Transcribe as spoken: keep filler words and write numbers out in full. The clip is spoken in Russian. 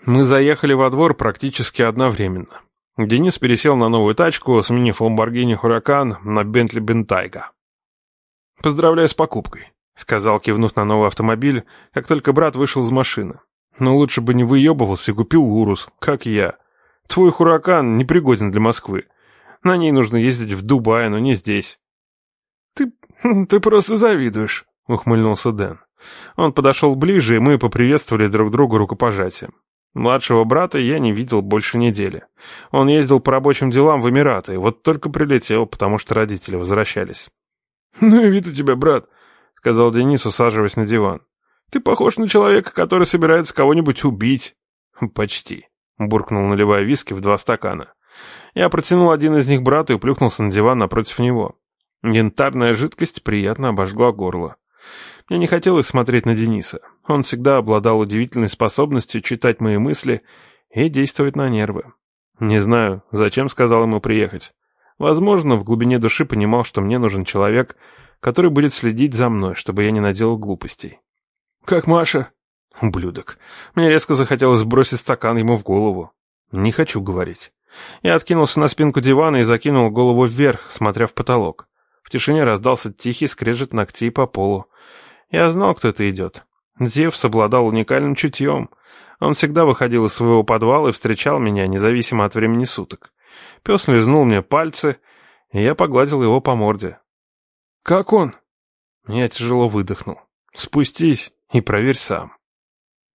Мы заехали во двор практически одновременно. Денис пересел на новую тачку, сменив Lamborghini Huracan на Bentley Bentayga. «Поздравляю с покупкой», — сказал, кивнув на новый автомобиль, как только брат вышел из машины. «Но лучше бы не выебывался и купил Урус, как я. Твой Huracan непригоден для Москвы. На ней нужно ездить в Дубай, но не здесь». «Ты... ты просто завидуешь», — ухмыльнулся Дэн. Он подошел ближе, и мы поприветствовали друг друга рукопожатием. Младшего брата я не видел больше недели. Он ездил по рабочим делам в Эмираты, вот только прилетел, потому что родители возвращались. «Ну и вид у тебя, брат», — сказал Денис, усаживаясь на диван. «Ты похож на человека, который собирается кого-нибудь убить». «Почти», — буркнул, наливая виски в два стакана. Я протянул один из них брату и плюхнулся на диван напротив него. Янтарная жидкость приятно обожгла горло. Мне не хотелось смотреть на Дениса. Он всегда обладал удивительной способностью читать мои мысли и действовать на нервы. Не знаю, зачем сказал ему приехать. Возможно, в глубине души понимал, что мне нужен человек, который будет следить за мной, чтобы я не наделал глупостей. «Как Маша?» Ублюдок. Мне резко захотелось бросить стакан ему в голову. Не хочу говорить. Я откинулся на спинку дивана и закинул голову вверх, смотря в потолок. В тишине раздался тихий скрежет ногтей по полу. Я знал, кто это идет. Зевс обладал уникальным чутьем. Он всегда выходил из своего подвала и встречал меня, независимо от времени суток. Пес лизнул мне пальцы, и я погладил его по морде. «Как он?» Я тяжело выдохнул. «Спустись и проверь сам».